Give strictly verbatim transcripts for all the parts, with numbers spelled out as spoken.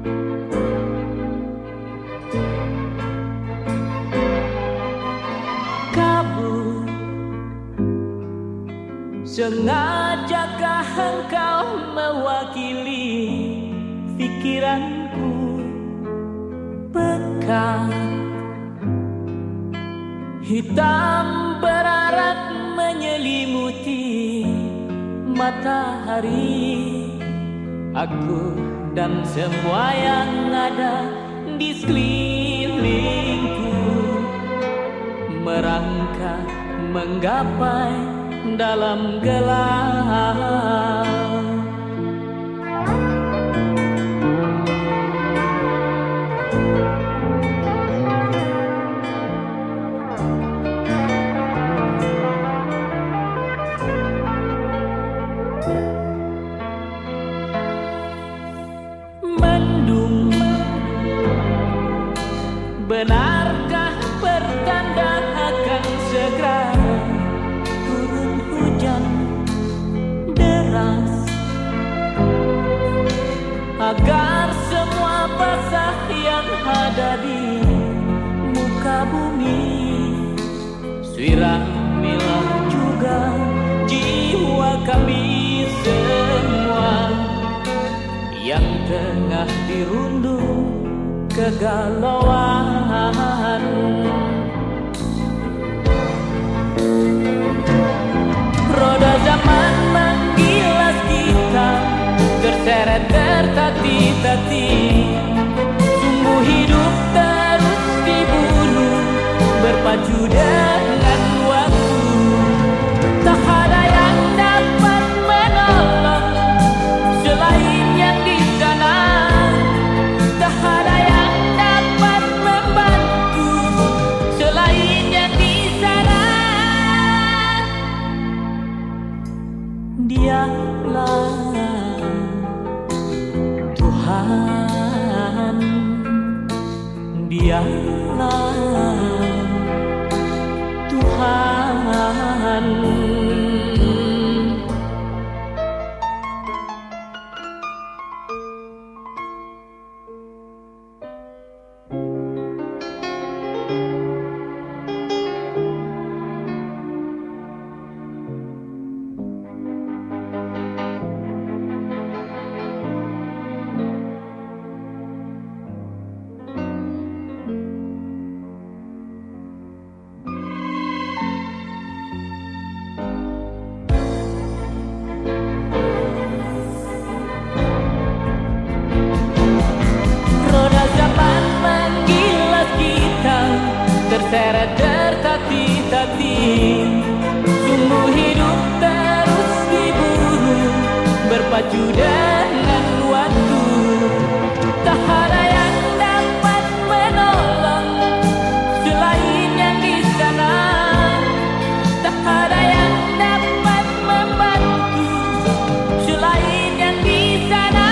Kabut, sengajakah engkau mewakili pikiranku? Pekat hitam berarak menyelimuti matahari. Aku dan semua yang ada di sekelilingku merangkak menggapai dalam gelap. Mendung, benarkah pertanda akan segera turun hujan deras, agar semua basah yang ada di muka bumi? Siramilah juga jiwa kami semua yang tengah dirundung kegalauan. Roda zaman menggilas kita, terseret tertatih-tatih. Sungguh hidup terus dibunuh, berpacu dengan waktu. Tak ada yang dapat menolong selain yang di sana. Tak ada yang dapat membantu selain yang di sana. Dialah Tuhan, Dialah Tuhan. Terseret tertatih-tatih, sungguh hidup terus diburu, berpacu dengan waktu. Tak ada yang dapat menolong selain yang di sana. Tak ada yang dapat membantu selain yang di sana.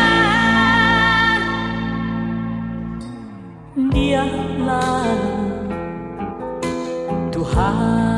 Dialah Tuhan.